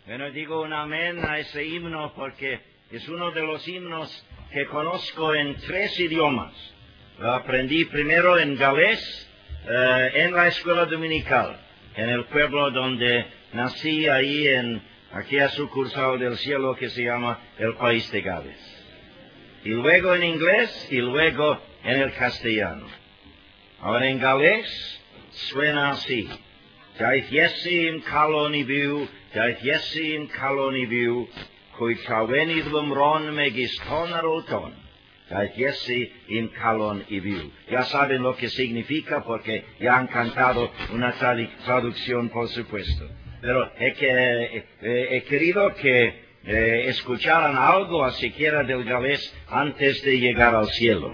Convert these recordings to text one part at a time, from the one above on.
Bueno, digo un amén a ese himno porque es uno de los himnos que conozco en 3 idiomas. Lo aprendí primero en galés, en la escuela dominical, en el pueblo donde nací, ahí en aquella sucursal del cielo que se llama el país de Gales. Y luego en inglés y luego en el castellano. Ahora en galés suena así. Daeth Iesu calon I byw, daeth Iesu calon I byw, cui trawenid lumron megis ton ar ôl ton. Daeth Iesu calon I byw. Ya saben lo que significa porque ya han cantado una traducción, por supuesto. Pero he querido que escucharan algo, siquiera del galés, antes de llegar al cielo.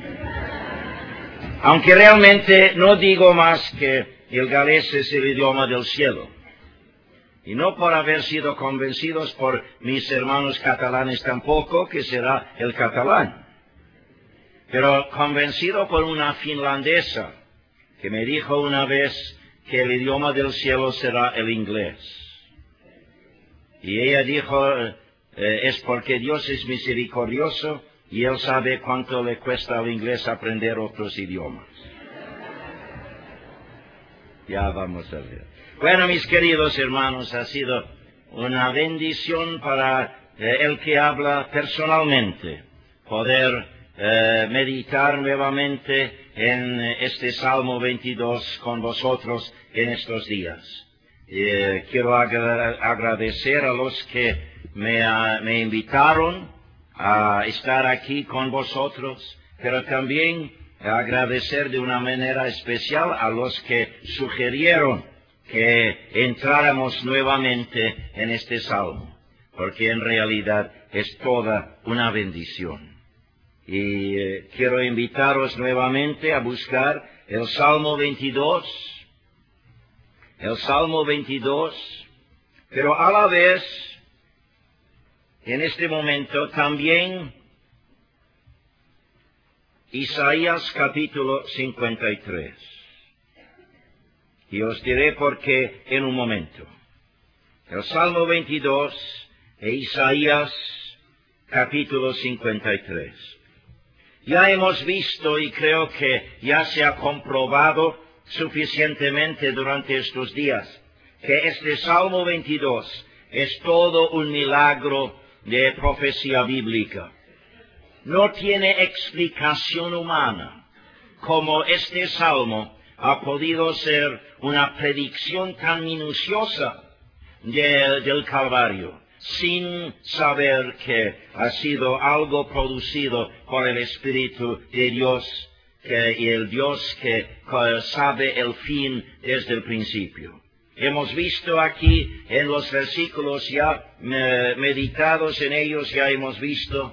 Aunque realmente no digo más que el galés es el idioma del cielo. Y no por haber sido convencidos por mis hermanos catalanes tampoco, que será el catalán. Pero convencido por una finlandesa, que me dijo una vez que el idioma del cielo será el inglés. Y ella dijo, es porque Dios es misericordioso y Él sabe cuánto le cuesta al inglés aprender otros idiomas. Ya vamos a ver. Bueno, mis queridos hermanos, ha sido una bendición para el que habla personalmente poder meditar nuevamente en este Salmo 22 con vosotros en estos días. Quiero agradecer a los que me invitaron a estar aquí con vosotros, pero también agradecer de una manera especial a los que sugirieron que entráramos nuevamente en este salmo, porque en realidad es toda una bendición. Y quiero invitaros nuevamente a buscar el Salmo 22, pero a la vez, en este momento, también Isaías capítulo 53. Y os diré por qué en un momento. El Salmo 22 e Isaías capítulo 53. Ya hemos visto, y creo que ya se ha comprobado suficientemente durante estos días, que este Salmo 22 es todo un milagro de profecía bíblica. No tiene explicación humana como este salmo ha podido ser una predicción tan minuciosa del Calvario, sin saber que ha sido algo producido por el Espíritu de Dios, y el Dios que sabe el fin desde el principio. Hemos visto aquí en los versículos ya meditados en ellos, ya hemos visto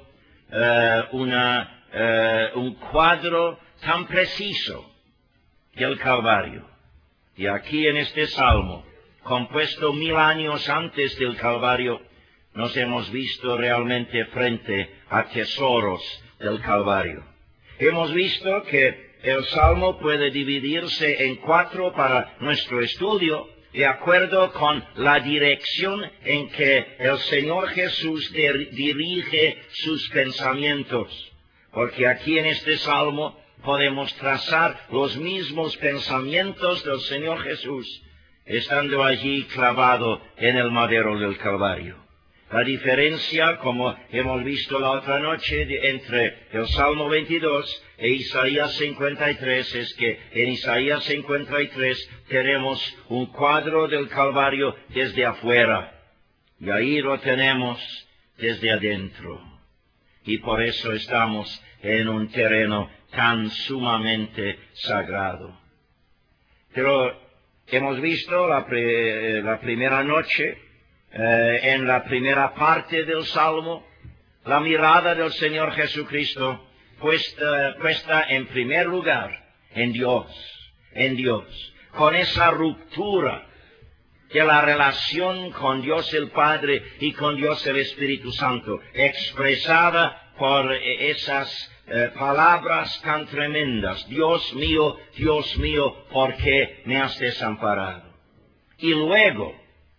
un cuadro tan preciso del Calvario. Y aquí en este Salmo, compuesto 1000 años antes del Calvario, nos hemos visto realmente frente a tesoros del Calvario. Hemos visto que el Salmo puede dividirse en 4 para nuestro estudio, de acuerdo con la dirección en que el Señor Jesús dirige sus pensamientos. Porque aquí en este Salmo podemos trazar los mismos pensamientos del Señor Jesús, estando allí clavado en el madero del Calvario. La diferencia, como hemos visto la otra noche, entre el Salmo 22 e Isaías 53 es que en Isaías 53 tenemos un cuadro del Calvario desde afuera, y ahí lo tenemos desde adentro. Y por eso estamos en un terreno tan sumamente sagrado. Pero hemos visto la primera noche, en la primera parte del Salmo, la mirada del Señor Jesucristo puesta en primer lugar en Dios, con esa ruptura de la relación con Dios el Padre y con Dios el Espíritu Santo, expresada por esas palabras tan tremendas: Dios mío, ¿por qué me has desamparado? Y luego,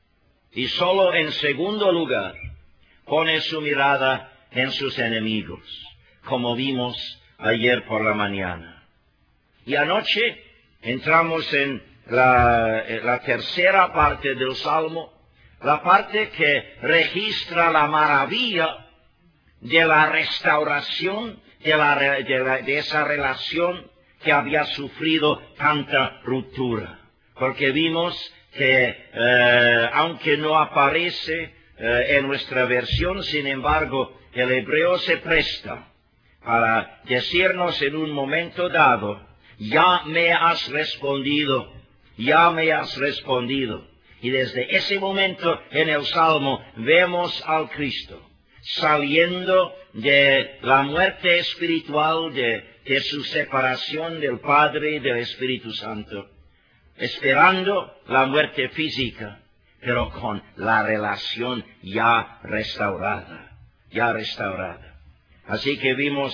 Y solo en segundo lugar, pone su mirada en sus enemigos, como vimos ayer por la mañana. Y anoche entramos en la tercera parte del Salmo, la parte que registra la maravilla de la restauración de esa relación que había sufrido tanta ruptura. Porque vimos que, aunque no aparece en nuestra versión, sin embargo, el hebreo se presta para decirnos en un momento dado, ya me has respondido, ya me has respondido. Y desde ese momento en el Salmo vemos al Cristo saliendo de la muerte espiritual, de su separación del Padre y del Espíritu Santo, esperando la muerte física, pero con la relación ya restaurada, ya restaurada. Así que vimos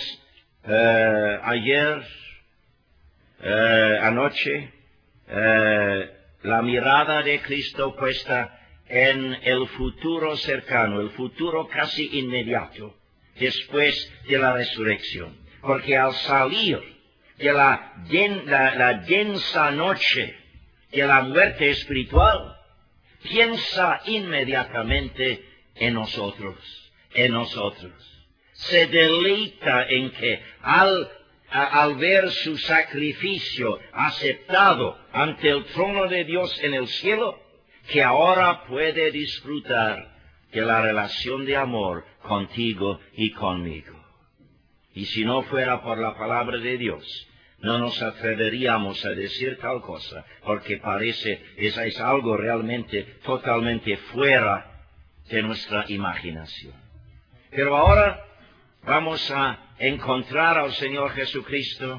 anoche, la mirada de Cristo puesta en el futuro cercano, el futuro casi inmediato, después de la resurrección. Porque al salir de la densa noche de la muerte espiritual, piensa inmediatamente en nosotros, en nosotros. Se deleita en que al ver su sacrificio aceptado ante el trono de Dios en el cielo, que ahora puede disfrutar de la relación de amor contigo y conmigo. Y si no fuera por la palabra de Dios, no nos atreveríamos a decir tal cosa, porque es algo realmente totalmente fuera de nuestra imaginación. Pero ahora vamos a encontrar al Señor Jesucristo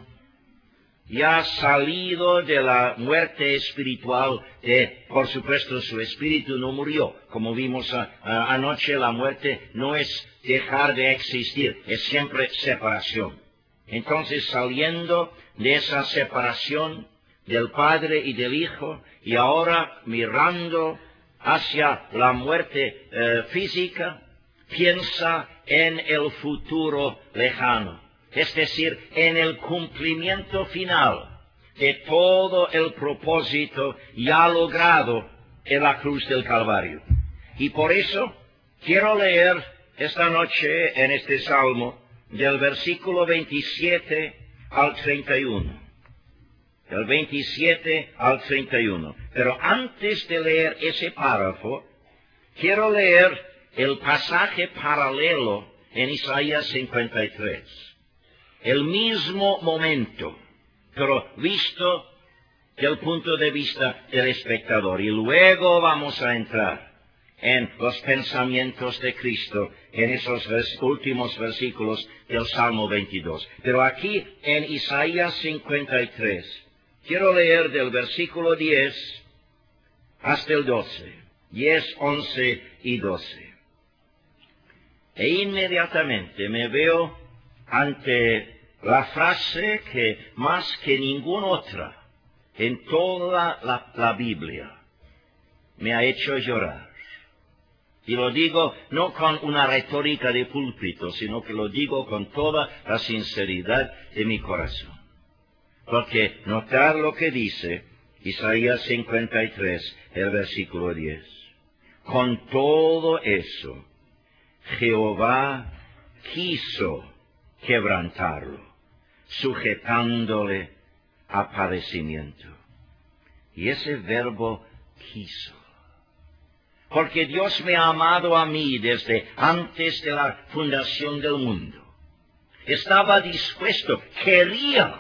ya salido de la muerte espiritual, por supuesto su espíritu no murió. Como vimos anoche, la muerte no es dejar de existir, es siempre separación. Entonces, saliendo de esa separación del Padre y del Hijo, y ahora mirando hacia la muerte física, piensa en el futuro lejano. Es decir, en el cumplimiento final de todo el propósito ya logrado en la cruz del Calvario. Y por eso quiero leer esta noche en este Salmo del versículo 27 al 31. Del 27 al 31. Pero antes de leer ese párrafo, quiero leer el pasaje paralelo en Isaías 53. El mismo momento, pero visto del punto de vista del espectador. Y luego vamos a entrar en los pensamientos de Cristo en esos últimos versículos del Salmo 22. Pero aquí en Isaías 53, quiero leer del versículo 10 hasta el 12. 10, 11 y 12. E inmediatamente me veo ante la frase que más que ninguna otra en toda la Biblia me ha hecho llorar. Y lo digo no con una retórica de púlpito, sino que lo digo con toda la sinceridad de mi corazón. Porque notar lo que dice Isaías 53, el versículo 10. Con todo eso, Jehová quiso quebrantarlo, sujetándole a padecimiento. Y ese verbo quiso. Porque Dios me ha amado a mí desde antes de la fundación del mundo. Estaba dispuesto, quería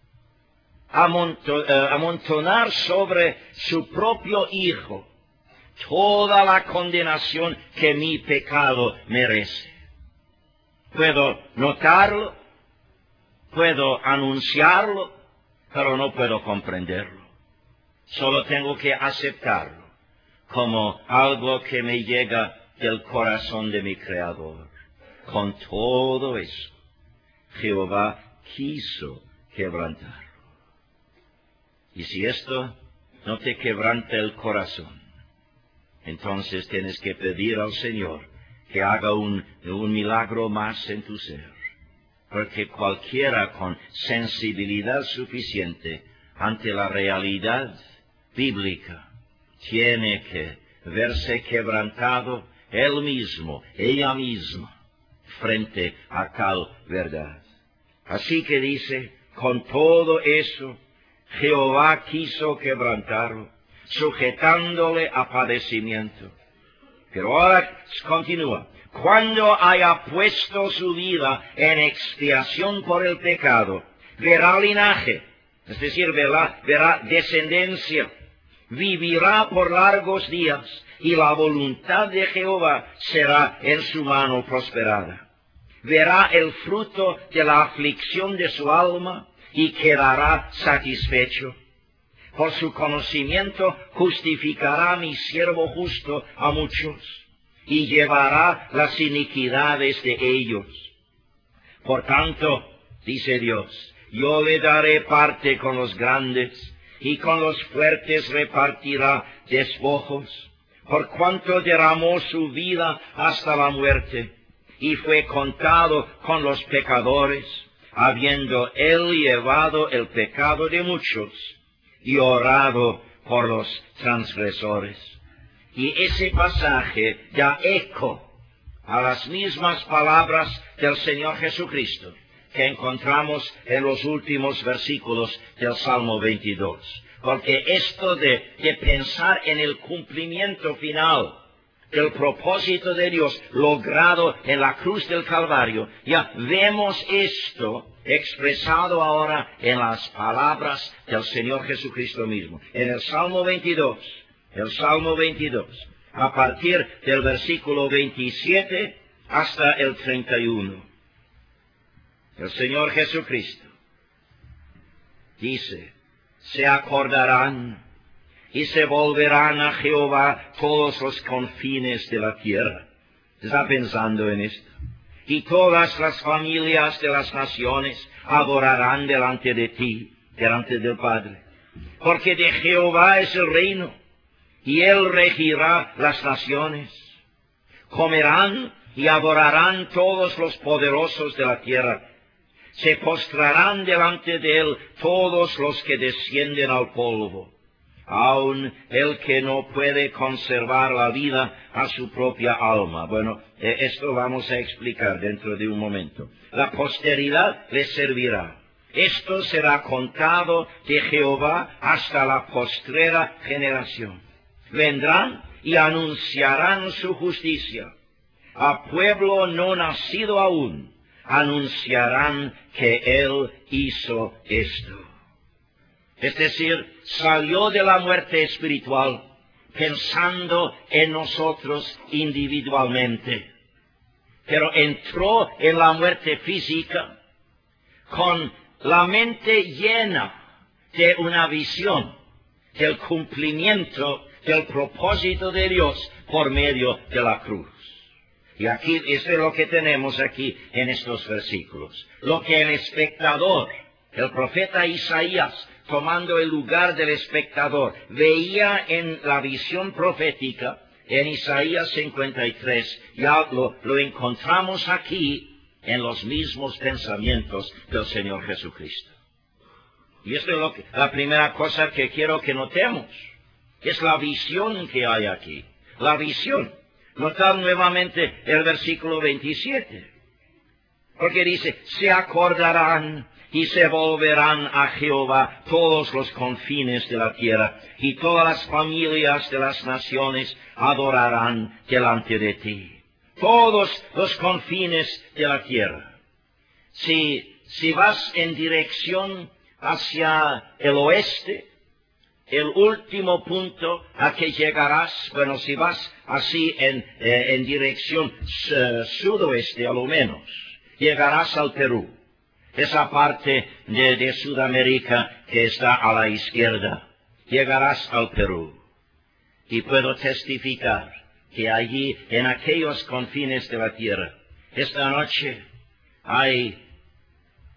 amontonar sobre su propio Hijo toda la condenación que mi pecado merece. Puedo notarlo, puedo anunciarlo, pero no puedo comprenderlo. Solo tengo que aceptarlo como algo que me llega del corazón de mi Creador. Con todo eso, Jehová quiso quebrantarlo. Y si esto no te quebranta el corazón, entonces tienes que pedir al Señor que haga un milagro más en tu ser. Porque cualquiera con sensibilidad suficiente ante la realidad bíblica tiene que verse quebrantado él mismo, ella misma, frente a tal verdad. Así que dice, con todo eso, Jehová quiso quebrantarlo, sujetándole a padecimiento. Pero ahora continúa. Cuando haya puesto su vida en expiación por el pecado, verá linaje, es decir, verá descendencia, vivirá por largos días, y la voluntad de Jehová será en su mano prosperada. Verá el fruto de la aflicción de su alma, y quedará satisfecho. Por su conocimiento justificará mi siervo justo a muchos, y llevará las iniquidades de ellos. Por tanto, dice Dios, yo le daré parte con los grandes, y con los fuertes repartirá despojos, por cuanto derramó su vida hasta la muerte, y fue contado con los pecadores, habiendo él llevado el pecado de muchos, y orado por los transgresores. Y ese pasaje da eco a las mismas palabras del Señor Jesucristo que encontramos en los últimos versículos del Salmo 22. Porque esto de pensar en el cumplimiento final del propósito de Dios logrado en la cruz del Calvario, ya vemos esto expresado ahora en las palabras del Señor Jesucristo mismo. En el Salmo 22, a partir del versículo 27 hasta el 31. El Señor Jesucristo dice, se acordarán y se volverán a Jehová todos los confines de la tierra. ¿Está pensando en esto? Y todas las familias de las naciones adorarán delante de ti, delante del Padre. Porque de Jehová es el reino, y él regirá las naciones. Comerán y adorarán todos los poderosos de la tierra. Se postrarán delante de él todos los que descienden al polvo. Aun el que no puede conservar la vida a su propia alma. Bueno, esto vamos a explicar dentro de un momento. La posteridad les servirá. Esto será contado de Jehová hasta la postrera generación. Vendrán y anunciarán su justicia. A pueblo no nacido aún, anunciarán que él hizo esto. Es decir, salió de la muerte espiritual pensando en nosotros individualmente, pero entró en la muerte física con la mente llena de una visión del cumplimiento del propósito de Dios por medio de la cruz. Y aquí, esto es lo que tenemos aquí en estos versículos. Lo que el espectador, el profeta Isaías, tomando el lugar del espectador, veía en la visión profética, en Isaías 53, ya lo encontramos aquí en los mismos pensamientos del Señor Jesucristo. Y esto es la primera cosa que quiero que notemos. Es la visión que hay aquí. La visión. Notad nuevamente el versículo 27. Porque dice, se acordarán y se volverán a Jehová todos los confines de la tierra, y todas las familias de las naciones adorarán delante de ti. Todos los confines de la tierra. Si vas en dirección hacia el oeste, el último punto a que llegarás, bueno, si vas así en dirección sudoeste a lo menos, llegarás al Perú. Esa parte de Sudamérica que está a la izquierda. Llegarás al Perú. Y puedo testificar que allí, en aquellos confines de la tierra, esta noche hay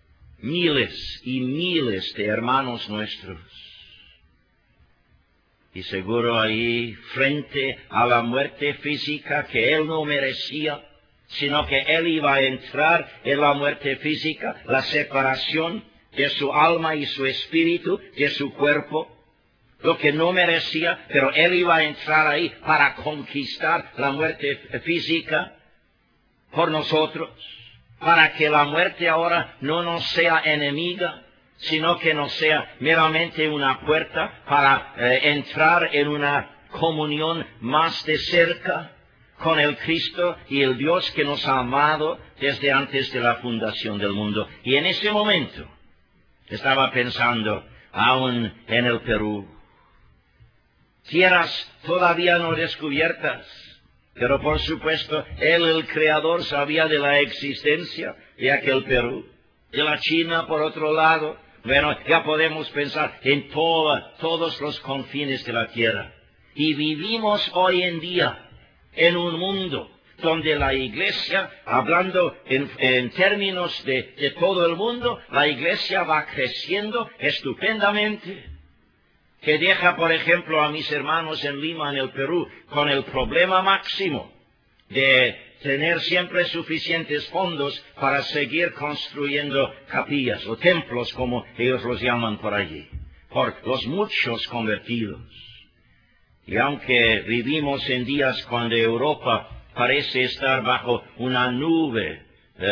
miles y miles de hermanos nuestros Y seguro ahí, frente a la muerte física que él no merecía, sino que él iba a entrar en la muerte física, la separación de su alma y su espíritu, de su cuerpo, lo que no merecía, pero él iba a entrar ahí para conquistar la muerte física por nosotros, para que la muerte ahora no nos sea enemiga, sino que no sea meramente una puerta para entrar en una comunión más de cerca con el Cristo y el Dios que nos ha amado desde antes de la fundación del mundo. Y en ese momento estaba pensando aún en el Perú. Tierras todavía no descubiertas, pero por supuesto él, el Creador, sabía de la existencia de aquel Perú, de la China por otro lado. Bueno, ya podemos pensar en todos los confines de la tierra. Y vivimos hoy en día en un mundo donde la Iglesia, hablando en términos de todo el mundo, la Iglesia va creciendo estupendamente, que deja, por ejemplo, a mis hermanos en Lima, en el Perú, con el problema máximo de tener siempre suficientes fondos para seguir construyendo capillas o templos, como ellos los llaman por allí, por los muchos convertidos. Y aunque vivimos en días cuando Europa parece estar bajo una nube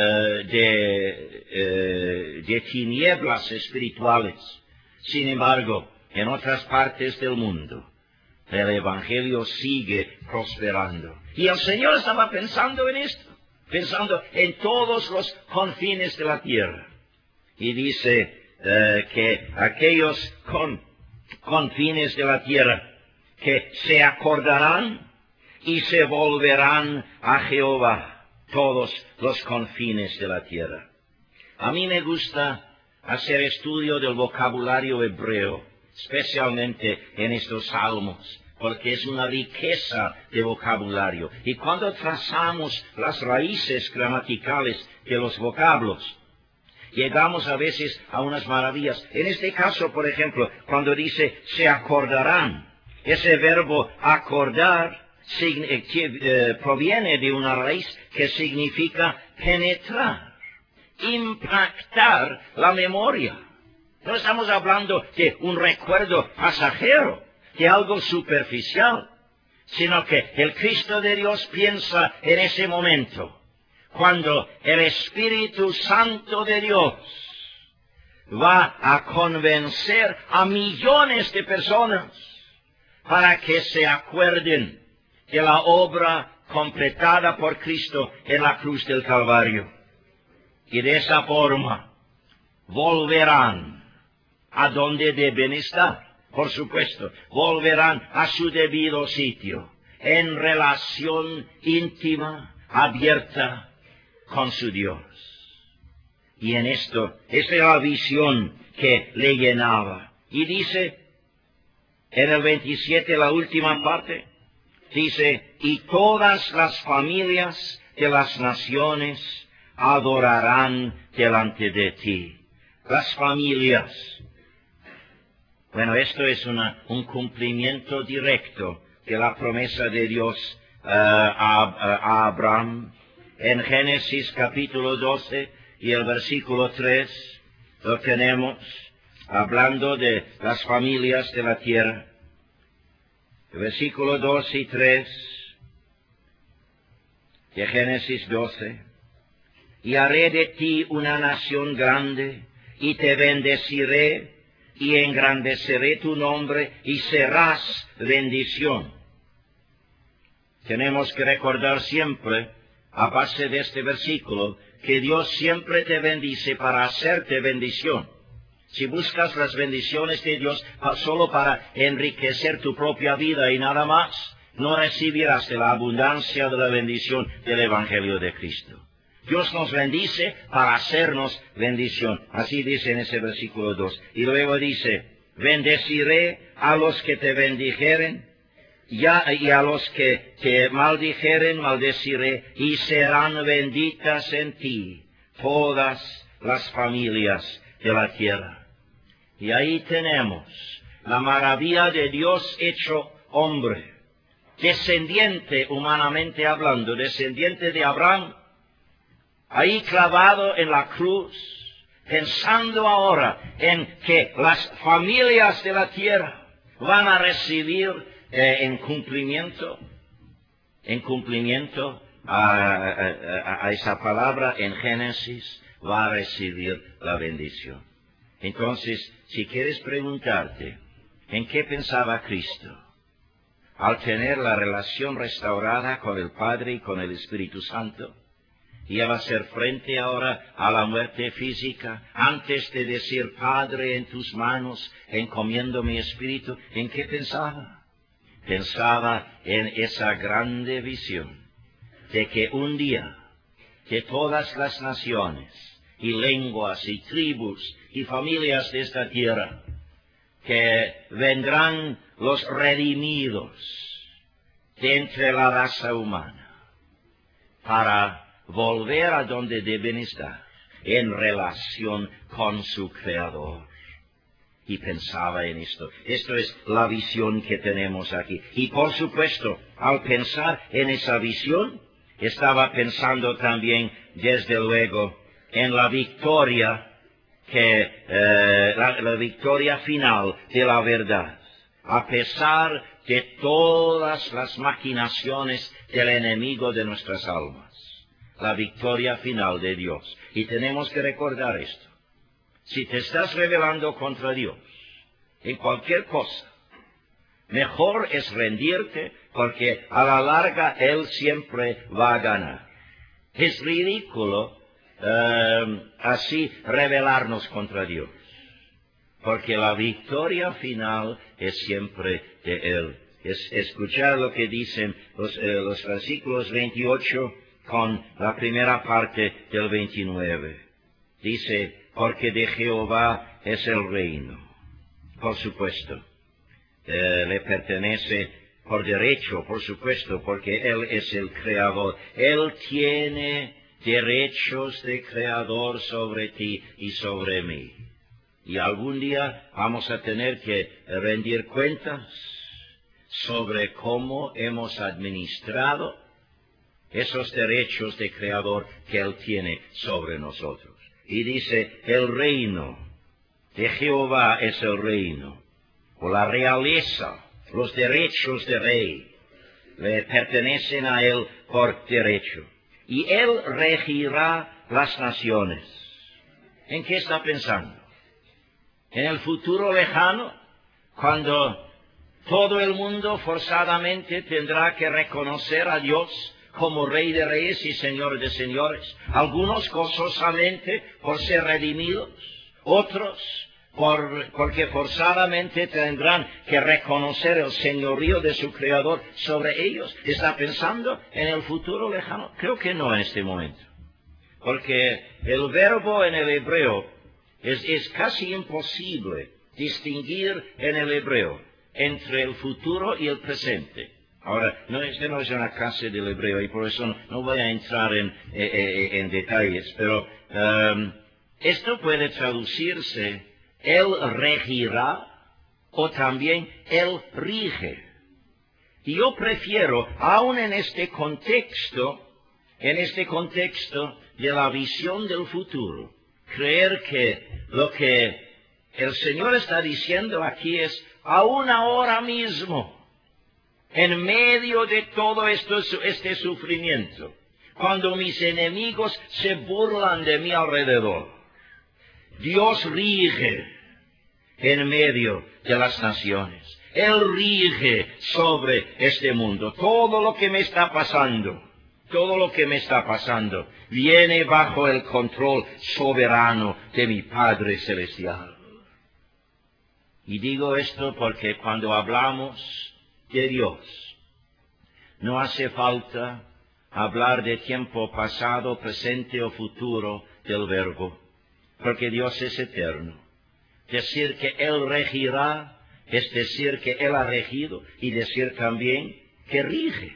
de tinieblas espirituales, sin embargo, en otras partes del mundo, el Evangelio sigue prosperando. Y el Señor estaba pensando en esto, pensando en todos los confines de la tierra. Y dice que aquellos confines de la tierra que se acordarán y se volverán a Jehová, todos los confines de la tierra. A mí me gusta hacer estudio del vocabulario hebreo, especialmente en estos salmos, porque es una riqueza de vocabulario. Y cuando trazamos las raíces gramaticales de los vocablos, llegamos a veces a unas maravillas. En este caso, por ejemplo, cuando dice se acordarán, ese verbo acordar proviene de una raíz que significa penetrar, impactar la memoria. No estamos hablando de un recuerdo pasajero, de algo superficial, sino que el Cristo de Dios piensa en ese momento, cuando el Espíritu Santo de Dios va a convencer a millones de personas para que se acuerden de la obra completada por Cristo en la cruz del Calvario. Y de esa forma volverán a donde deben estar. Por supuesto, volverán a su debido sitio, en relación íntima, abierta con su Dios. Y en esto, esa es la visión que le llenaba. Y dice, en el 27, la última parte, dice, y todas las familias de las naciones adorarán delante de ti. Las familias. Bueno, esto es un cumplimiento directo de la promesa de Dios a Abraham. En Génesis capítulo 12 y el versículo 3 lo tenemos hablando de las familias de la tierra. El versículo 2 y 3 de Génesis 12. Y haré de ti una nación grande, y te bendeciré, y engrandeceré tu nombre, y serás bendición. Tenemos que recordar siempre, a base de este versículo, que Dios siempre te bendice para hacerte bendición. Si buscas las bendiciones de Dios solo para enriquecer tu propia vida y nada más, no recibirás de la abundancia de la bendición del Evangelio de Cristo. Dios nos bendice para hacernos bendición. Así dice en ese versículo 2. Y luego dice, bendeciré a los que te bendijeren, y a los que te maldijeren, maldeciré, y serán benditas en ti todas las familias de la tierra. Y ahí tenemos la maravilla de Dios hecho hombre, descendiente humanamente hablando, descendiente de Abraham, ahí clavado en la cruz, pensando ahora en que las familias de la tierra van a recibir en cumplimiento a esa palabra en Génesis, va a recibir la bendición. Entonces, si quieres preguntarte, ¿en qué pensaba Cristo? Al tener la relación restaurada con el Padre y con el Espíritu Santo, iba a hacer frente ahora a la muerte física, antes de decir, Padre, en tus manos encomiendo mi espíritu. ¿En qué pensaba? Pensaba en esa grande visión de que un día, que todas las naciones y lenguas y tribus y familias de esta tierra, que vendrán los redimidos de entre la raza humana para volver a donde deben estar, en relación con su Creador. Y pensaba en esto. Esto es la visión que tenemos aquí. Y por supuesto, al pensar en esa visión, estaba pensando también, desde luego, en la victoria la victoria final de la verdad, a pesar de todas las maquinaciones del enemigo de nuestras almas. La victoria final de Dios. Y tenemos que recordar esto. Si te estás rebelando contra Dios en cualquier cosa, mejor es rendirte, porque a la larga Él siempre va a ganar. Es ridículo así rebelarnos contra Dios, porque la victoria final es siempre de Él. Es escuchar lo que dicen los versículos 28 con la primera parte del 29. Dice, porque de Jehová es el reino. Por supuesto, le pertenece por derecho, por supuesto, porque Él es el Creador. Él tiene derechos de Creador sobre ti y sobre mí. Y algún día vamos a tener que rendir cuentas sobre cómo hemos administrado esos derechos de Creador que Él tiene sobre nosotros. Y dice, el reino de Jehová es el reino, o la realeza, los derechos de rey, le pertenecen a Él por derecho. Y Él regirá las naciones. ¿En qué está pensando? En el futuro lejano, cuando todo el mundo forzadamente tendrá que reconocer a Dios como Rey de Reyes y Señor de Señores. Algunos gozosamente por ser redimidos, otros porque forzadamente tendrán que reconocer el señorío de su Creador sobre ellos. ¿Está pensando en el futuro lejano? Creo que no en este momento. Porque el verbo en el hebreo es casi imposible distinguir en el hebreo entre el futuro y el presente. Ahora, no es una clase del hebreo y por eso no voy a entrar en detalles, pero esto puede traducirse, Él regirá, o también Él rige. Y yo prefiero, aun en este contexto de la visión del futuro, creer que lo que el Señor está diciendo aquí es, aún ahora mismo, en medio de todo este sufrimiento, cuando mis enemigos se burlan de mi alrededor, Dios rige en medio de las naciones. Él rige sobre este mundo. Todo lo que me está pasando viene bajo el control soberano de mi Padre Celestial. Y digo esto porque cuando hablamos de Dios, no hace falta hablar de tiempo pasado, presente o futuro del Verbo, porque Dios es eterno. Decir que Él regirá es decir que Él ha regido, y decir también que rige.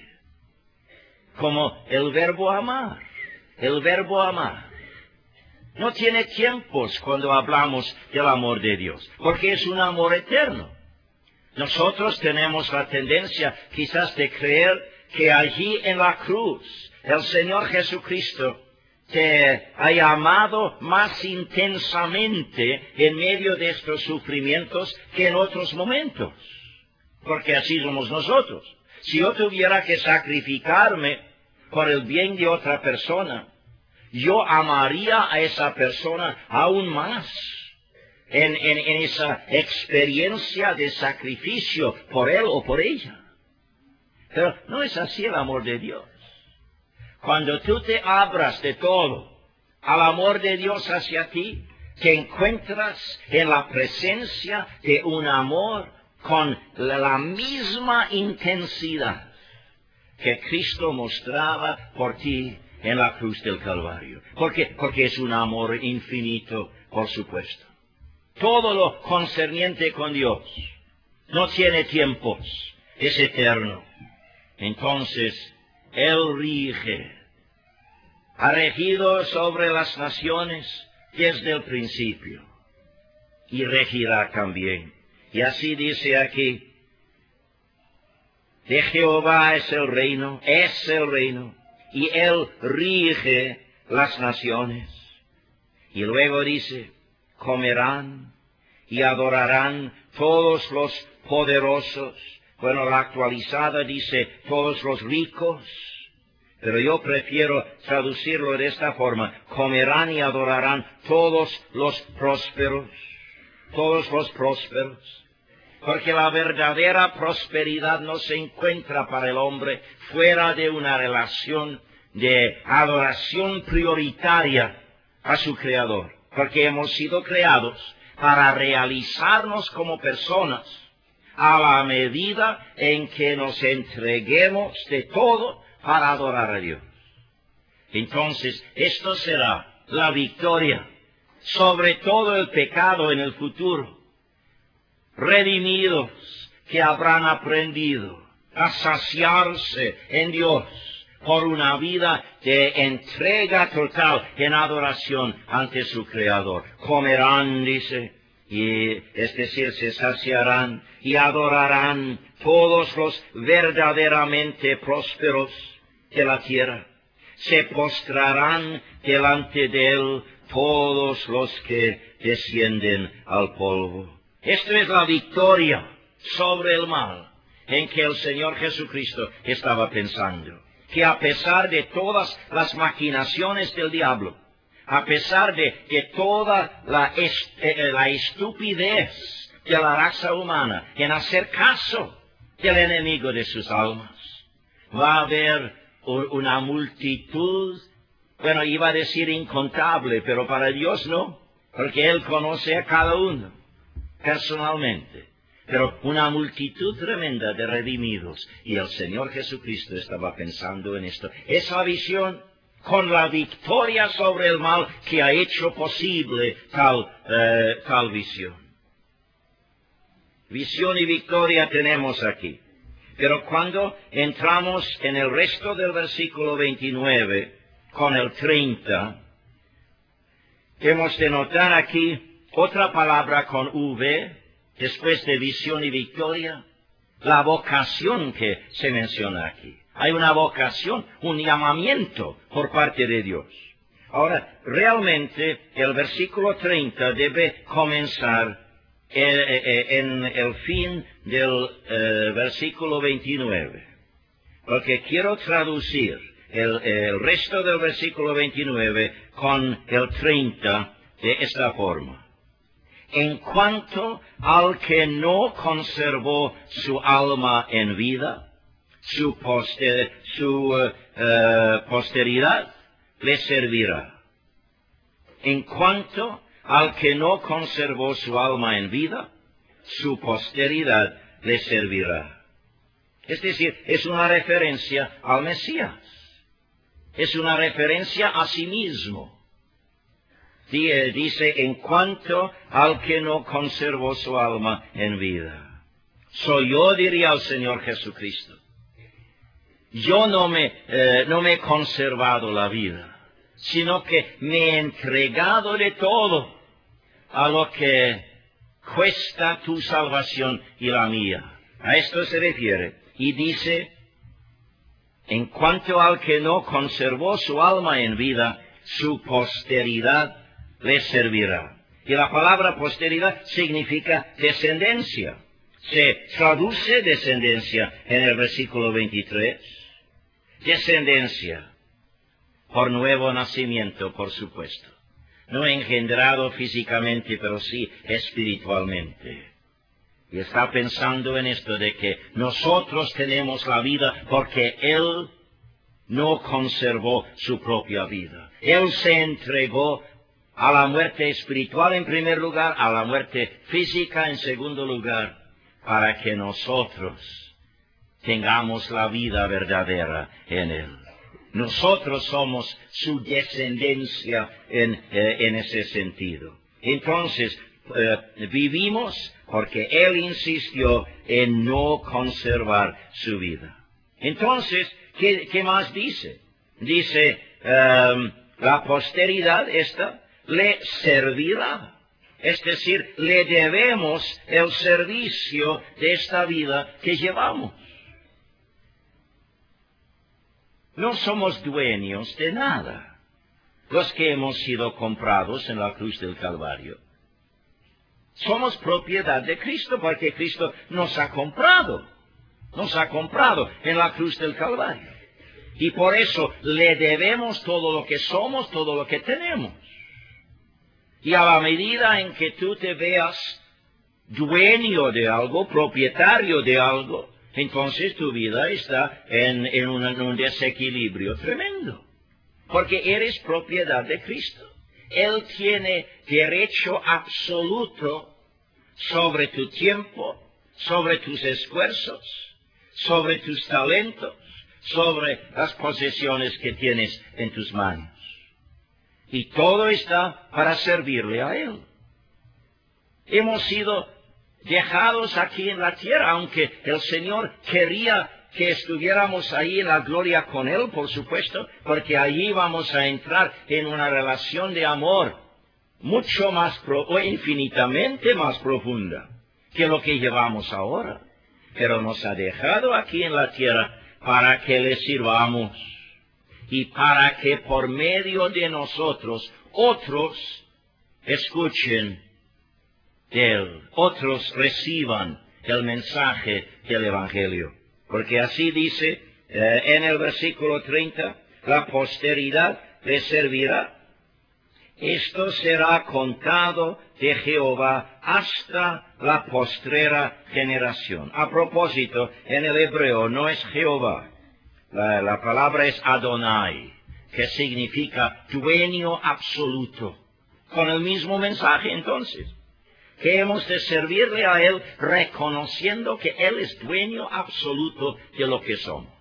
Como el verbo amar. No tiene tiempos cuando hablamos del amor de Dios, porque es un amor eterno. Nosotros tenemos la tendencia quizás de creer que allí en la cruz el Señor Jesucristo te ha amado más intensamente en medio de estos sufrimientos que en otros momentos. Porque así somos nosotros. Si yo tuviera que sacrificarme por el bien de otra persona, yo amaría a esa persona aún más en esa experiencia de sacrificio por él o por ella. Pero no es así el amor de Dios. Cuando tú te abras de todo al amor de Dios hacia ti, te encuentras en la presencia de un amor con la misma intensidad que Cristo mostraba por ti en la cruz del Calvario. Porque es un amor infinito, por supuesto. Todo lo concerniente con Dios no tiene tiempos, es eterno. Entonces, Él rige, ha regido sobre las naciones desde el principio, y regirá también. Y así dice aquí, de Jehová es el reino, y Él rige las naciones. Y luego dice, comerán y adorarán todos los poderosos. Bueno, la actualizada dice, todos los ricos. Pero yo prefiero traducirlo de esta forma, comerán y adorarán todos los prósperos. Todos los prósperos. Porque la verdadera prosperidad no se encuentra para el hombre fuera de una relación de adoración prioritaria a su Creador. Porque hemos sido creados para realizarnos como personas a la medida en que nos entreguemos de todo para adorar a Dios. Entonces, esto será la victoria sobre todo el pecado en el futuro. Redimidos que habrán aprendido a saciarse en Dios por una vida de entrega total en adoración ante su Creador. Comerán, dice, y es decir, se saciarán y adorarán todos los verdaderamente prósperos de la tierra. Se postrarán delante de Él todos los que descienden al polvo. Esto es la victoria sobre el mal en que el Señor Jesucristo estaba pensando. Que a pesar de todas las maquinaciones del diablo, a pesar de toda la estupidez de la raza humana en hacer caso del enemigo de sus almas, va a haber una multitud, bueno, iba a decir incontable, pero para Dios no, porque Él conoce a cada uno personalmente, pero una multitud tremenda de redimidos, y el Señor Jesucristo estaba pensando en esto. Esa visión con la victoria sobre el mal que ha hecho posible tal visión. Visión y victoria tenemos aquí. Pero cuando entramos en el resto del versículo 29, con el 30, hemos de notar aquí otra palabra con V, después de visión y victoria, la vocación que se menciona aquí. Hay una vocación, un llamamiento por parte de Dios. Ahora, realmente el versículo 30 debe comenzar en el fin del versículo 29. Porque quiero traducir el resto del versículo 29 con el 30 de esta forma. En cuanto al que no conservó su alma en vida, su posteridad le servirá. En cuanto al que no conservó su alma en vida, su posteridad le servirá. Es decir, es una referencia al Mesías. Es una referencia a sí mismo. Dice, en cuanto al que no conservó su alma en vida. Yo diría al Señor Jesucristo, yo no me he conservado la vida. sino que me he entregado de todo a lo que cuesta tu salvación y la mía. A esto se refiere. Y dice, en cuanto al que no conservó su alma en vida, su posteridad le servirá. Y la palabra posteridad significa descendencia. Se traduce descendencia en el versículo 23. Descendencia por nuevo nacimiento, por supuesto. No engendrado físicamente, pero sí espiritualmente. Y está pensando en esto de que nosotros tenemos la vida porque Él no conservó su propia vida. Él se entregó a la muerte espiritual en primer lugar, a la muerte física en segundo lugar, para que nosotros tengamos la vida verdadera en Él. Nosotros somos su descendencia en ese sentido. Entonces, vivimos porque Él insistió en no conservar su vida. Entonces, ¿qué más dice? Dice, la posteridad esta le servirá. Es decir, le debemos el servicio de esta vida que llevamos. No somos dueños de nada, los que hemos sido comprados en la cruz del Calvario. Somos propiedad de Cristo porque Cristo nos ha comprado en la cruz del Calvario. Y por eso le debemos todo lo que somos, todo lo que tenemos. Y a la medida en que tú te veas dueño de algo, propietario de algo, entonces tu vida está en un desequilibrio tremendo. Porque eres propiedad de Cristo. Él tiene derecho absoluto sobre tu tiempo, sobre tus esfuerzos, sobre tus talentos, sobre las posesiones que tienes en tus manos. Y todo está para servirle a Él. Hemos sido dejados aquí en la tierra, aunque el Señor quería que estuviéramos ahí en la gloria con Él, por supuesto, porque allí vamos a entrar en una relación de amor mucho más, o infinitamente más profunda que lo que llevamos ahora. Pero nos ha dejado aquí en la tierra para que le sirvamos y para que por medio de nosotros otros escuchen de Él, otros reciban el mensaje del Evangelio. Porque así dice en el versículo 30, la posteridad le servirá. Esto será contado de Jehová hasta la postrera generación. A propósito, en el hebreo no es Jehová. La palabra es Adonai, que significa dueño absoluto. Con el mismo mensaje, entonces, que hemos de servirle a Él reconociendo que Él es dueño absoluto de lo que somos.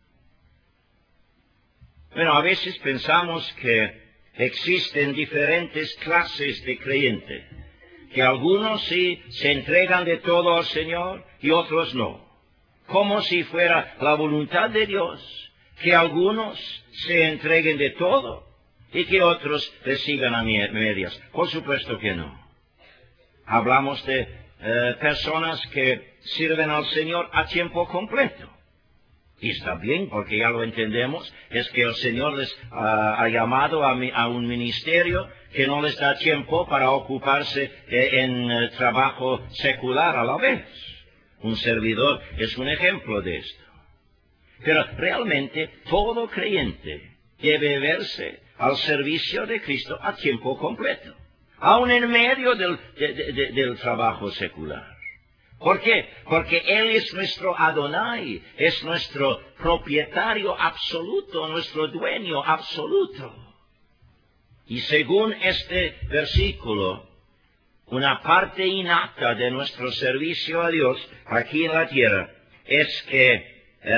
Bueno, a veces pensamos que existen diferentes clases de creyentes, que algunos sí se entregan de todo al Señor y otros no. Como si fuera la voluntad de Dios que algunos se entreguen de todo y que otros le sigan a medias. Por supuesto que no. Hablamos de personas que sirven al Señor a tiempo completo. Y está bien, porque ya lo entendemos, es que el Señor les ha llamado a un ministerio que no les da tiempo para ocuparse en trabajo secular a la vez. Un servidor es un ejemplo de esto. Pero realmente todo creyente debe verse al servicio de Cristo a tiempo completo, aun en medio del trabajo secular. ¿Por qué? Porque Él es nuestro Adonai, es nuestro propietario absoluto, nuestro dueño absoluto. Y según este versículo, una parte innata de nuestro servicio a Dios aquí en la tierra es que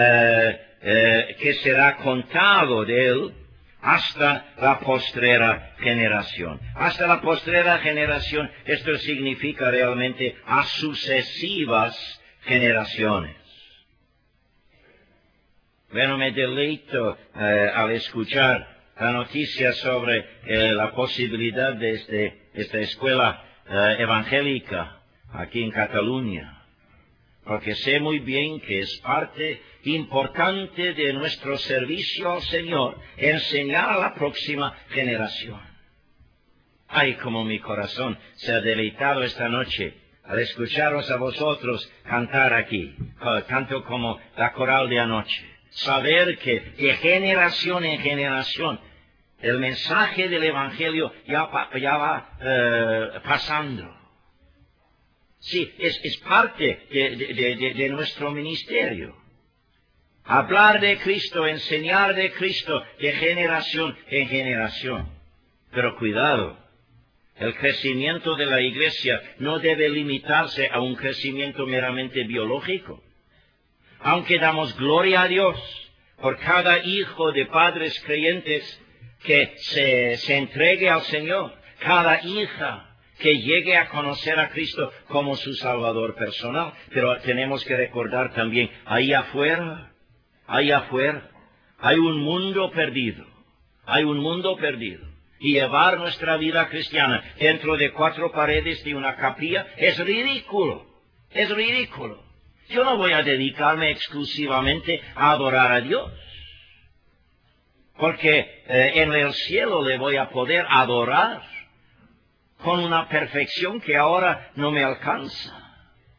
será contado de Él hasta la postrera generación. Hasta la postrera generación, esto significa realmente a sucesivas generaciones. Bueno, me deleito al escuchar la noticia sobre la posibilidad de esta escuela evangélica aquí en Cataluña, porque sé muy bien que es parte importante de nuestro servicio al Señor, enseñar a la próxima generación. Ay, como mi corazón se ha deleitado esta noche al escucharos a vosotros cantar aquí, tanto como la coral de anoche. Saber que de generación en generación el mensaje del Evangelio ya va pasando. Sí, es parte de nuestro ministerio. Hablar de Cristo, enseñar de Cristo de generación en generación. Pero cuidado, el crecimiento de la Iglesia no debe limitarse a un crecimiento meramente biológico. Aunque damos gloria a Dios por cada hijo de padres creyentes que se entregue al Señor, cada hija que llegue a conocer a Cristo como su Salvador personal. Pero tenemos que recordar también, ahí afuera, hay un mundo perdido. Hay un mundo perdido. Y llevar nuestra vida cristiana dentro de 4 paredes de una capilla es ridículo. Es ridículo. Yo no voy a dedicarme exclusivamente a adorar a Dios, porque en el cielo le voy a poder adorar con una perfección que ahora no me alcanza.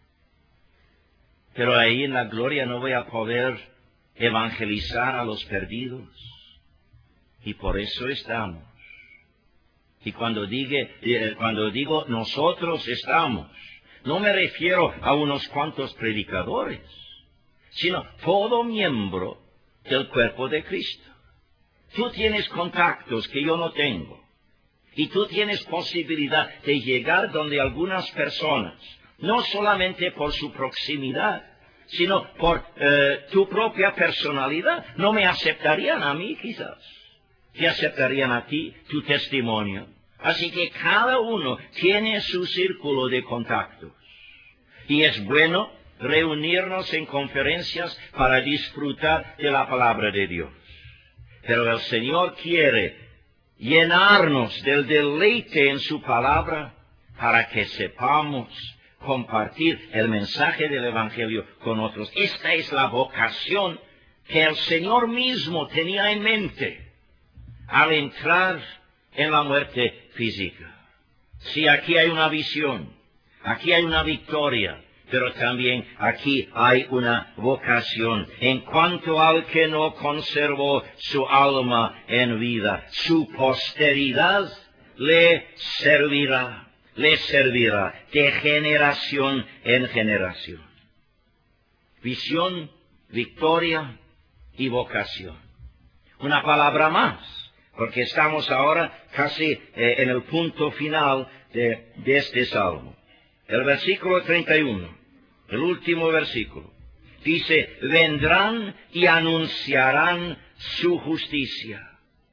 Pero ahí en la gloria no voy a poder evangelizar a los perdidos. Y por eso estamos. Y cuando digo nosotros estamos, no me refiero a unos cuantos predicadores, sino todo miembro del cuerpo de Cristo. Tú tienes contactos que yo no tengo. Y tú tienes posibilidad de llegar donde algunas personas, no solamente por su proximidad, sino por tu propia personalidad, no me aceptarían a mí quizás. Te aceptarían a ti, tu testimonio. Así que cada uno tiene su círculo de contactos. Y es bueno reunirnos en conferencias para disfrutar de la palabra de Dios. Pero el Señor quiere llenarnos del deleite en su palabra para que sepamos compartir el mensaje del Evangelio con otros. Esta es la vocación que el Señor mismo tenía en mente al entrar en la muerte física. Sí, aquí hay una visión, aquí hay una victoria, pero también aquí hay una vocación. En cuanto al que no conservó su alma en vida, su posteridad le servirá de generación en generación. Visión, victoria y vocación. Una palabra más, porque estamos ahora casi en el punto final de este salmo. El versículo 31, el último versículo, dice, vendrán y anunciarán su justicia.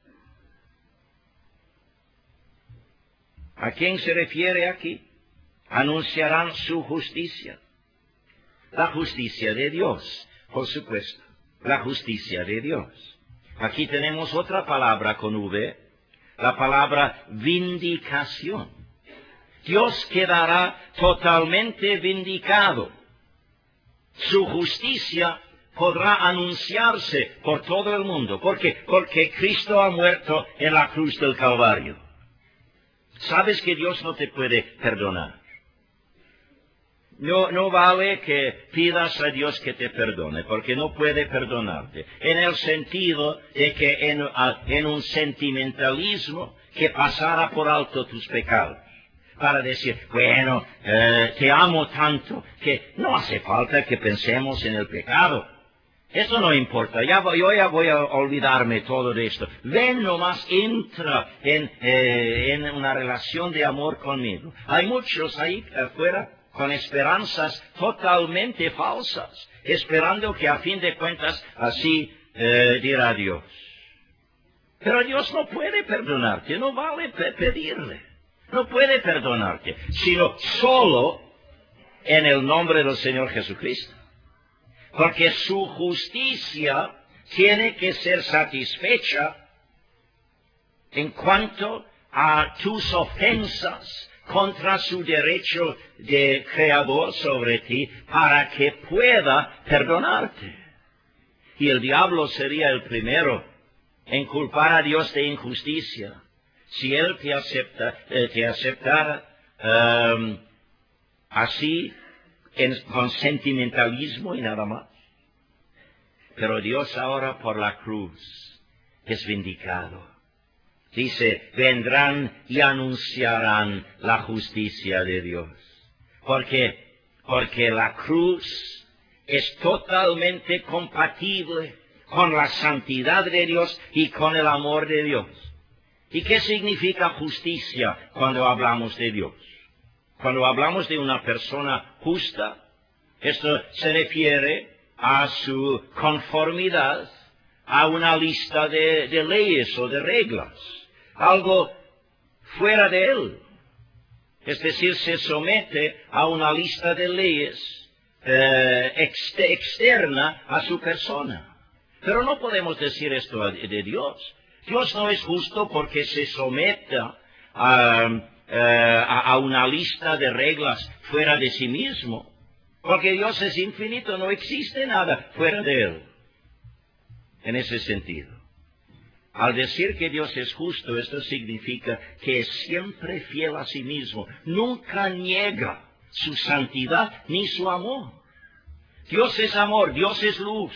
¿A quién se refiere aquí? Anunciarán su justicia. La justicia de Dios, por supuesto, la justicia de Dios. Aquí tenemos otra palabra con V, la palabra vindicación. Dios quedará totalmente vindicado. Su justicia podrá anunciarse por todo el mundo. ¿Por qué? Porque Cristo ha muerto en la cruz del Calvario. ¿Sabes que Dios no te puede perdonar? No vale que pidas a Dios que te perdone, porque no puede perdonarte. En el sentido de que en un sentimentalismo que pasara por alto tus pecados. Para decir, bueno, te amo tanto que no hace falta que pensemos en el pecado. Eso no importa, yo ya voy a olvidarme todo de esto. Ven nomás, entra en una relación de amor conmigo. Hay muchos ahí afuera con esperanzas totalmente falsas, esperando que a fin de cuentas así dirá Dios. Pero Dios no puede perdonarte, no vale pedirle. No puede perdonarte, sino solo en el nombre del Señor Jesucristo. Porque su justicia tiene que ser satisfecha en cuanto a tus ofensas contra su derecho de creador sobre ti, para que pueda perdonarte. Y el diablo sería el primero en culpar a Dios de injusticia, si Él te aceptara así, con sentimentalismo y nada más. Pero Dios ahora por la cruz es vindicado. Dice, vendrán y anunciarán la justicia de Dios. Porque la cruz es totalmente compatible con la santidad de Dios y con el amor de Dios. ¿Y qué significa justicia cuando hablamos de Dios? Cuando hablamos de una persona justa, esto se refiere a su conformidad a una lista de leyes o de reglas, algo fuera de él. Es decir, se somete a una lista de leyes externa a su persona. Pero no podemos decir esto de Dios. Dios no es justo porque se someta a una lista de reglas fuera de sí mismo. Porque Dios es infinito, no existe nada fuera de Él. En ese sentido, al decir que Dios es justo, esto significa que es siempre fiel a sí mismo. Nunca niega su santidad ni su amor. Dios es amor, Dios es luz.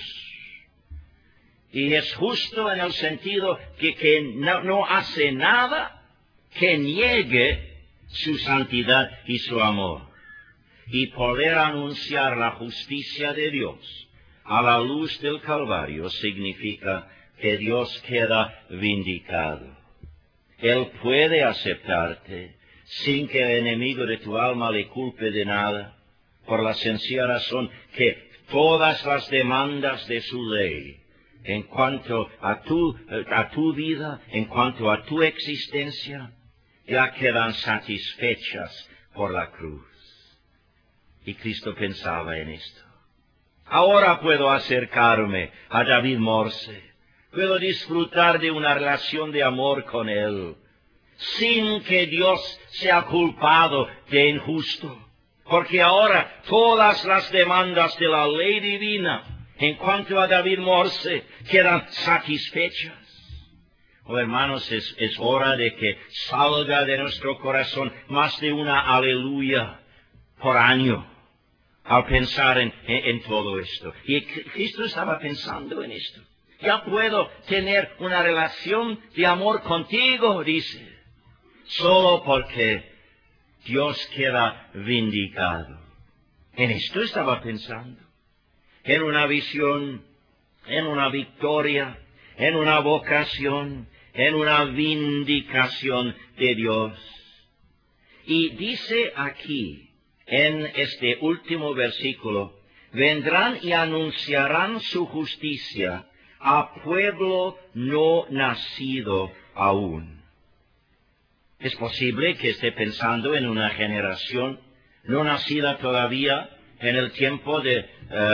Y es justo en el sentido que no hace nada que niegue su santidad y su amor. Y poder anunciar la justicia de Dios a la luz del Calvario significa que Dios queda vindicado. Él puede aceptarte sin que el enemigo de tu alma le culpe de nada, por la sencilla razón que todas las demandas de su ley, en cuanto a tu vida, en cuanto a tu existencia, ya quedan satisfechas por la cruz. Y Cristo pensaba en esto. Ahora puedo acercarme a David Morse. Puedo disfrutar de una relación de amor con él, sin que Dios sea culpado de injusto. Porque ahora todas las demandas de la ley divina, en cuanto a David Morse, quedan satisfechas. Oh, hermanos, es hora de que salga de nuestro corazón más de una aleluya por año al pensar en todo esto. Y Cristo estaba pensando en esto. Ya puedo tener una relación de amor contigo, dice, solo porque Dios queda vindicado. En esto estaba pensando. En una visión, en una victoria, en una vocación, en una vindicación de Dios. Y dice aquí, en este último versículo, vendrán y anunciarán su justicia a pueblo no nacido aún. Es posible que esté pensando en una generación no nacida todavía en el tiempo del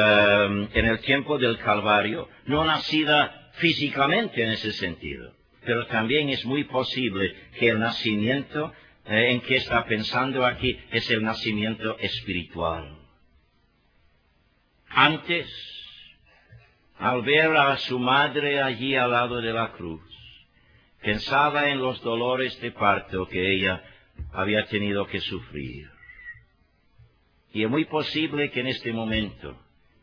Calvario, no nacida físicamente en ese sentido. Pero también es muy posible que el nacimiento en que está pensando aquí es el nacimiento espiritual. Antes, al ver a su madre allí al lado de la cruz, pensaba en los dolores de parto que ella había tenido que sufrir. Y es muy posible que en este momento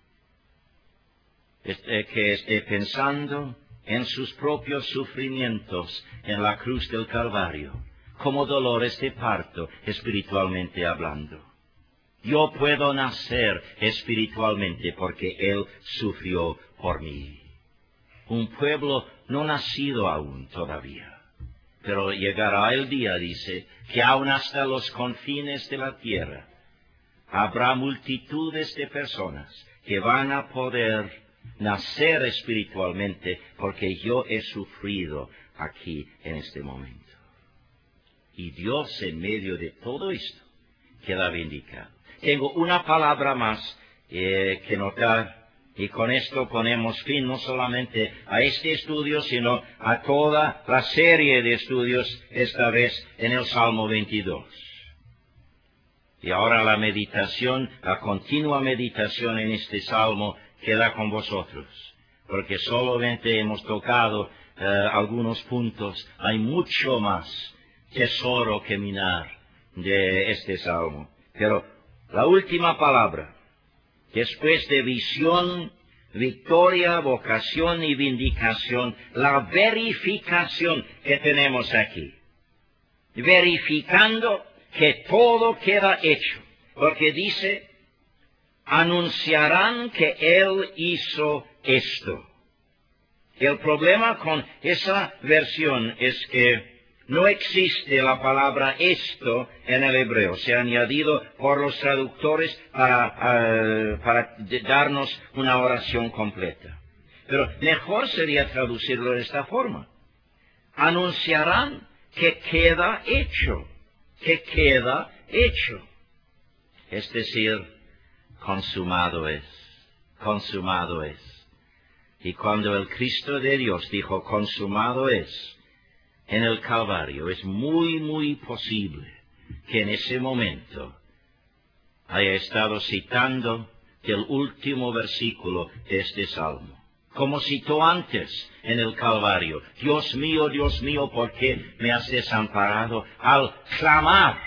que esté pensando en sus propios sufrimientos en la cruz del Calvario, como dolores de parto, espiritualmente hablando. Yo puedo nacer espiritualmente porque Él sufrió por mí. Un pueblo no nacido aún todavía. Pero llegará el día, dice, que aún hasta los confines de la tierra habrá multitudes de personas que van a poder nacer espiritualmente porque yo he sufrido aquí en este momento. Y Dios en medio de todo esto queda vindicado. Tengo una palabra más que notar Y con esto ponemos fin no solamente a este estudio, sino a toda la serie de estudios, esta vez en el Salmo 22. Y ahora la meditación, la continua meditación en este Salmo queda con vosotros, porque solamente hemos tocado algunos puntos. Hay mucho más tesoro que minar de este Salmo. Pero la última palabra, después de visión, victoria, vocación y vindicación, la verificación que tenemos aquí. Verificando que todo queda hecho. Porque dice, anunciarán que Él hizo esto. El problema con esa versión es que no existe la palabra esto en el hebreo. Se ha añadido por los traductores para darnos una oración completa. Pero mejor sería traducirlo de esta forma. Anunciarán que queda hecho. Que queda hecho. Es decir, consumado es. Consumado es. Y cuando el Cristo de Dios dijo consumado es, en el Calvario, es muy, muy posible que en ese momento haya estado citando el último versículo de este Salmo. Como citó antes en el Calvario, Dios mío, ¿por qué me has desamparado? Al clamar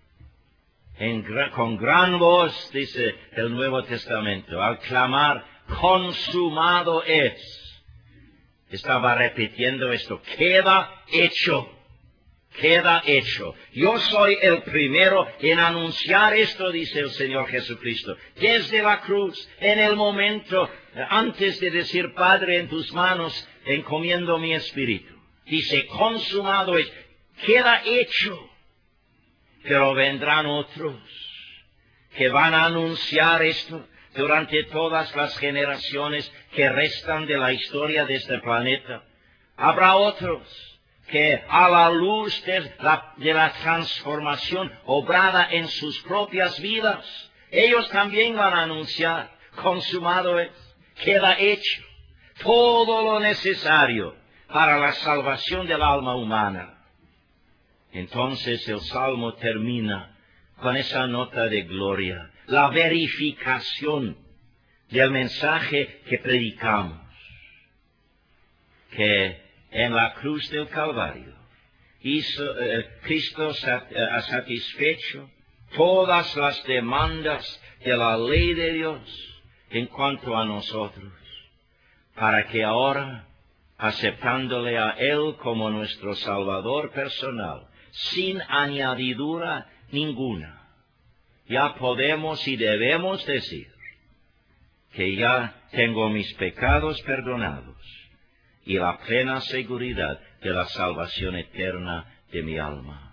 con gran voz, dice el Nuevo Testamento, al clamar, consumado es. Estaba repitiendo esto, queda hecho, queda hecho. Yo soy el primero en anunciar esto, dice el Señor Jesucristo, desde la cruz, en el momento, antes de decir, Padre, en tus manos encomiendo mi espíritu. Dice, consumado es, queda hecho. Pero vendrán otros que van a anunciar esto durante todas las generaciones que restan de la historia de este planeta. Habrá otros que a la luz de la transformación obrada en sus propias vidas, ellos también van a anunciar, consumado es, queda hecho, todo lo necesario para la salvación del alma humana. Entonces el Salmo termina con esa nota de gloria, la verificación del mensaje que predicamos, que en la cruz del Calvario Cristo ha satisfecho todas las demandas de la ley de Dios en cuanto a nosotros, para que ahora, aceptándole a Él como nuestro Salvador personal, sin añadidura ninguna, ya podemos y debemos decir que ya tengo mis pecados perdonados y la plena seguridad de la salvación eterna de mi alma.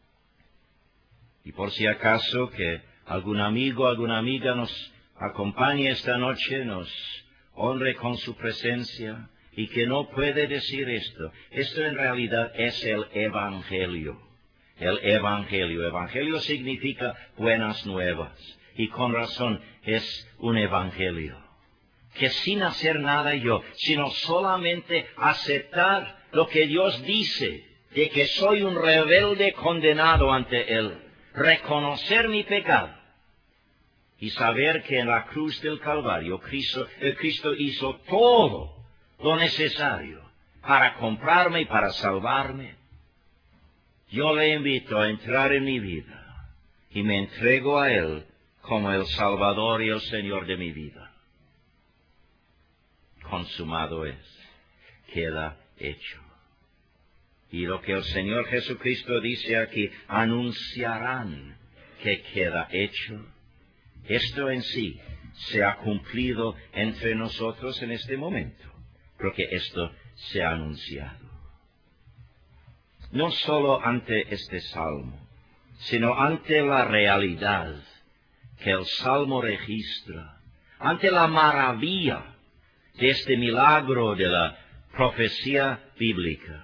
Y por si acaso que algún amigo, alguna amiga nos acompañe esta noche, nos honre con su presencia y que no puede decir esto en realidad es el Evangelio. El Evangelio. Evangelio significa buenas nuevas. Y con razón es un Evangelio. Que sin hacer nada yo, sino solamente aceptar lo que Dios dice, de que soy un rebelde condenado ante Él. Reconocer mi pecado. Y saber que en la cruz del Calvario, Cristo hizo todo lo necesario para comprarme y para salvarme. Yo le invito a entrar en mi vida y me entrego a Él como el Salvador y el Señor de mi vida. Consumado es, queda hecho. Y lo que el Señor Jesucristo dice aquí, anunciarán que queda hecho. Esto en sí se ha cumplido entre nosotros en este momento, porque esto se ha anunciado. No solo ante este Salmo, sino ante la realidad que el Salmo registra, ante la maravilla de este milagro de la profecía bíblica.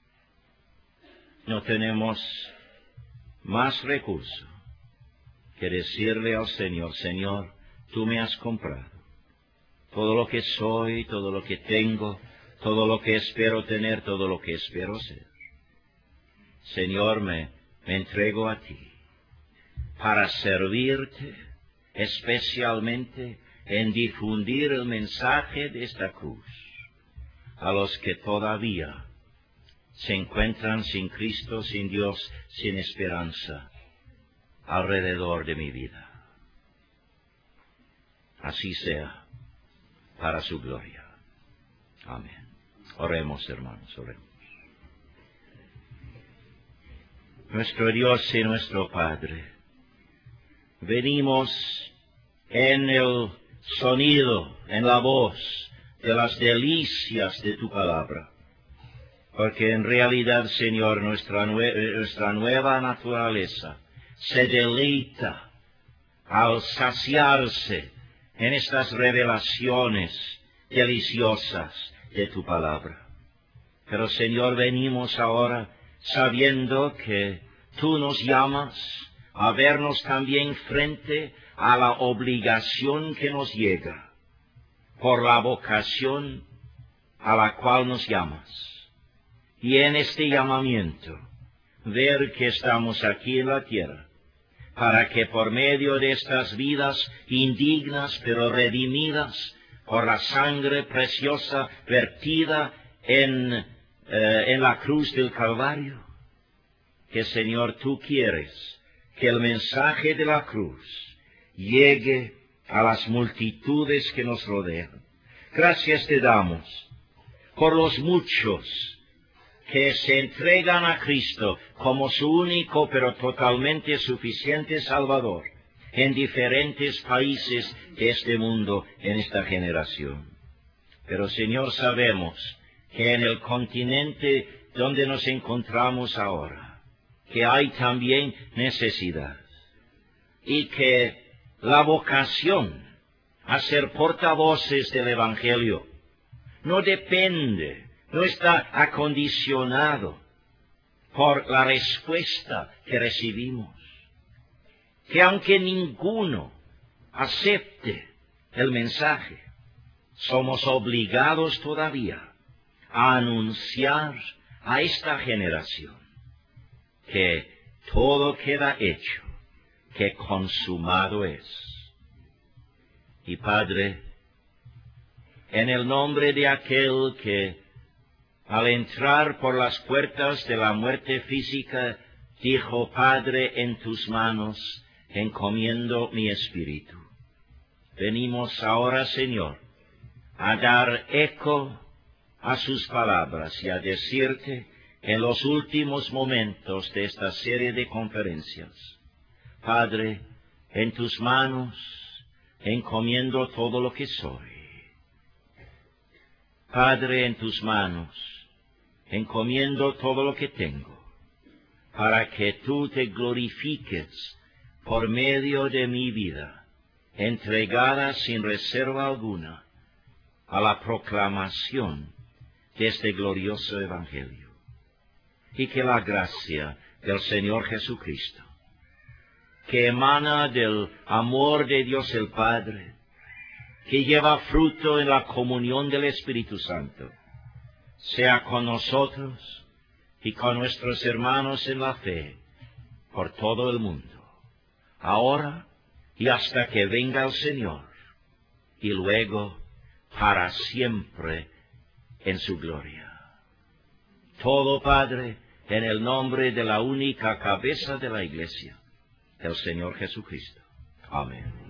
No tenemos más recurso que decirle al Señor, Señor, tú me has comprado, todo lo que soy, todo lo que tengo, todo lo que espero tener, todo lo que espero ser. Señor, me entrego a ti para servirte, especialmente en difundir el mensaje de esta cruz a los que todavía se encuentran sin Cristo, sin Dios, sin esperanza alrededor de mi vida. Así sea, para su gloria. Amén. Oremos, hermanos, oremos. Nuestro Dios y nuestro Padre, venimos en el sonido, en la voz de las delicias de tu palabra, porque en realidad, Señor, nuestra nueva naturaleza se deleita al saciarse en estas revelaciones deliciosas de tu palabra. Pero, Señor, venimos ahora sabiendo que tú nos llamas a vernos también frente a la obligación que nos llega por la vocación a la cual nos llamas. Y en este llamamiento, ver que estamos aquí en la tierra, para que por medio de estas vidas indignas pero redimidas por la sangre preciosa vertida en la cruz del Calvario, que, Señor, tú quieres que el mensaje de la cruz llegue a las multitudes que nos rodean. Gracias te damos por los muchos que se entregan a Cristo como su único pero totalmente suficiente Salvador en diferentes países de este mundo en esta generación. Pero, Señor, sabemos que en el continente donde nos encontramos ahora, que hay también necesidad, y que la vocación a ser portavoces del Evangelio no depende, no está acondicionado por la respuesta que recibimos. Que aunque ninguno acepte el mensaje, somos obligados todavía a anunciar a esta generación que todo queda hecho, que consumado es. Y Padre, en el nombre de aquel que al entrar por las puertas de la muerte física dijo: Padre, en tus manos encomiendo mi espíritu, venimos ahora, Señor, a dar eco a sus palabras y a decirte en los últimos momentos de esta serie de conferencias: Padre, en tus manos encomiendo todo lo que soy. Padre, en tus manos encomiendo todo lo que tengo, para que tú te glorifiques por medio de mi vida, entregada sin reserva alguna a la proclamación de este glorioso Evangelio. Y que la gracia del Señor Jesucristo, que emana del amor de Dios el Padre, que lleva fruto en la comunión del Espíritu Santo, sea con nosotros y con nuestros hermanos en la fe por todo el mundo, ahora y hasta que venga el Señor, y luego para siempre en su gloria. Todo, Padre, en el nombre de la única cabeza de la Iglesia, el Señor Jesucristo. Amén.